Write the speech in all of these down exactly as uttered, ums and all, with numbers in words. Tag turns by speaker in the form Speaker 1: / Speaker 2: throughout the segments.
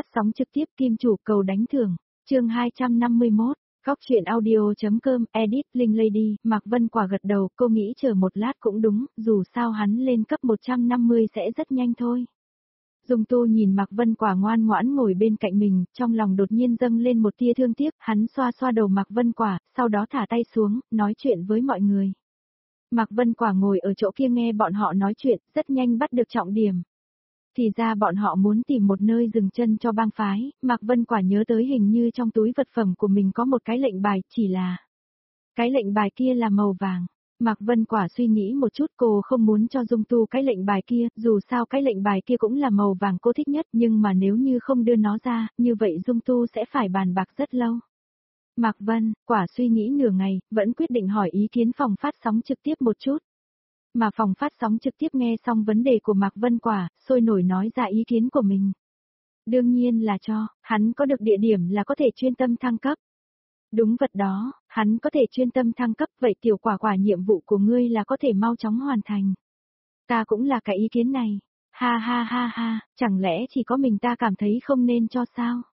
Speaker 1: Phát sóng trực tiếp Kim Chủ cầu đánh thưởng, chương hai trăm năm mươi mốt, góc truyện audio.com, edit, Linh Lady, Mạc Vân Quả gật đầu, cô nghĩ chờ một lát cũng đúng, dù sao hắn lên cấp một trăm năm mươi sẽ rất nhanh thôi. Dung Tu nhìn Mạc Vân Quả ngoan ngoãn ngồi bên cạnh mình, trong lòng đột nhiên dâng lên một tia thương tiếc, hắn xoa xoa đầu Mạc Vân Quả, sau đó thả tay xuống, nói chuyện với mọi người. Mạc Vân Quả ngồi ở chỗ kia nghe bọn họ nói chuyện, rất nhanh bắt được trọng điểm. Thì ra bọn họ muốn tìm một nơi dừng chân cho bang phái, Mạc Vân Quả nhớ tới hình như trong túi vật phẩm của mình có một cái lệnh bài, chỉ là cái lệnh bài kia là màu vàng. Mạc Vân Quả suy nghĩ một chút, cô không muốn cho Dung Tu cái lệnh bài kia, dù sao cái lệnh bài kia cũng là màu vàng cô thích nhất, nhưng mà nếu như không đưa nó ra, như vậy Dung Tu sẽ phải bàn bạc rất lâu. Mạc Vân Quả suy nghĩ nửa ngày, vẫn quyết định hỏi ý kiến phòng phát sóng trực tiếp một chút. Mà phòng phát sóng trực tiếp nghe xong vấn đề của Mạc Vân Quả, sôi nổi nói ra ý kiến của mình. Đương nhiên là cho, hắn có được địa điểm là có thể chuyên tâm thăng cấp. Đúng vật đó, hắn có thể chuyên tâm thăng cấp, vậy Tiểu Quả Quả nhiệm vụ của ngươi là có thể mau chóng hoàn thành. Ta cũng là cái ý kiến này. Ha ha ha ha, chẳng lẽ chỉ có mình ta cảm thấy không nên cho sao?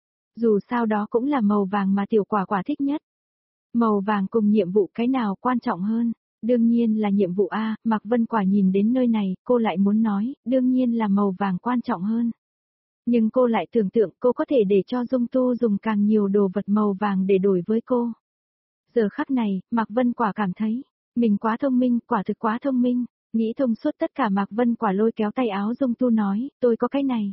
Speaker 1: Dù sao đó cũng là màu vàng mà Tiểu Quả Quả thích nhất. Màu vàng cùng nhiệm vụ cái nào quan trọng hơn? Đương nhiên là nhiệm vụ A, Mạc Vân Quả nhìn đến nơi này, cô lại muốn nói, đương nhiên là màu vàng quan trọng hơn. Nhưng cô lại tưởng tượng cô có thể để cho Dung Tu dùng càng nhiều đồ vật màu vàng để đổi với cô. Giờ khắc này, Mạc Vân Quả cảm thấy, mình quá thông minh, quả thực quá thông minh, nghĩ thông suốt tất cả. Mạc Vân Quả lôi kéo tay áo Dung Tu nói, tôi có cái này.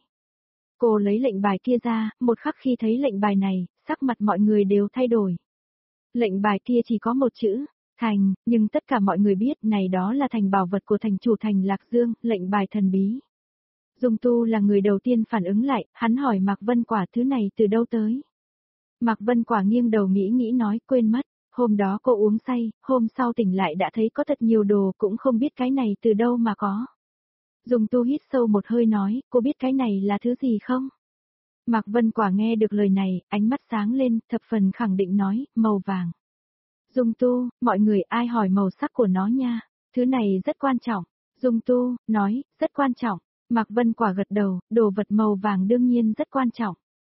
Speaker 1: Cô lấy lệnh bài kia ra, một khắc khi thấy lệnh bài này, sắc mặt mọi người đều thay đổi. Lệnh bài kia chỉ có một chữ, thành, nhưng tất cả mọi người biết này đó là thành bảo vật của thành chủ thành Lạc Dương, lệnh bài thần bí. Dung Tu là người đầu tiên phản ứng lại, hắn hỏi Mạc Vân Quả thứ này từ đâu tới. Mạc Vân Quả nghiêng đầu nghĩ nghĩ nói quên mất, hôm đó cô uống say, hôm sau tỉnh lại đã thấy có thật nhiều đồ cũng không biết cái này từ đâu mà có. Dung Tu hít sâu một hơi nói, cô biết cái này là thứ gì không? Mạc Vân Quả nghe được lời này, ánh mắt sáng lên, thập phần khẳng định nói, màu vàng. Dung Tu, mọi người ai hỏi màu sắc của nó nha, thứ này rất quan trọng. Dung Tu, nói, rất quan trọng. Mạc Vân Quả gật đầu, đồ vật màu vàng đương nhiên rất quan trọng.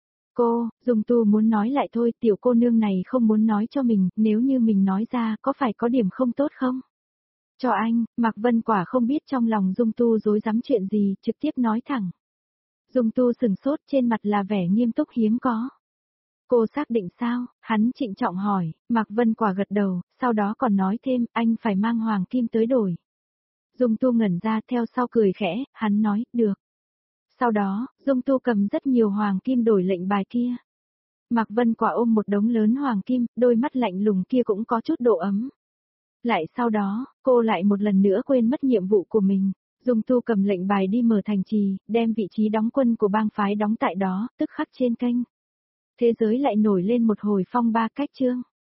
Speaker 1: Cô, Dung Tu muốn nói lại thôi, tiểu cô nương này không muốn nói cho mình, nếu như mình nói ra có phải có điểm không tốt không? Cho anh, Mạc Vân Quả không biết trong lòng Dung Tu dối dám chuyện gì, trực tiếp nói thẳng. Dung Tu sừng sốt, trên mặt là vẻ nghiêm túc hiếm có. Cô xác định sao? Hắn trịnh trọng hỏi, Mạc Vân Quả gật đầu, sau đó còn nói thêm, anh phải mang hoàng kim tới đổi. Dung Tu ngẩn ra theo sau cười khẽ, hắn nói, được. Sau đó, Dung Tu cầm rất nhiều hoàng kim đổi lệnh bài kia. Mạc Vân Quả ôm một đống lớn hoàng kim, đôi mắt lạnh lùng kia cũng có chút độ ấm. Lại sau đó, cô lại một lần nữa quên mất nhiệm vụ của mình. Dung Tu cầm lệnh bài đi mở thành trì, đem vị trí đóng quân của bang phái đóng tại đó, tức khắc trên kênh. Thế giới lại nổi lên một hồi phong ba cách chương.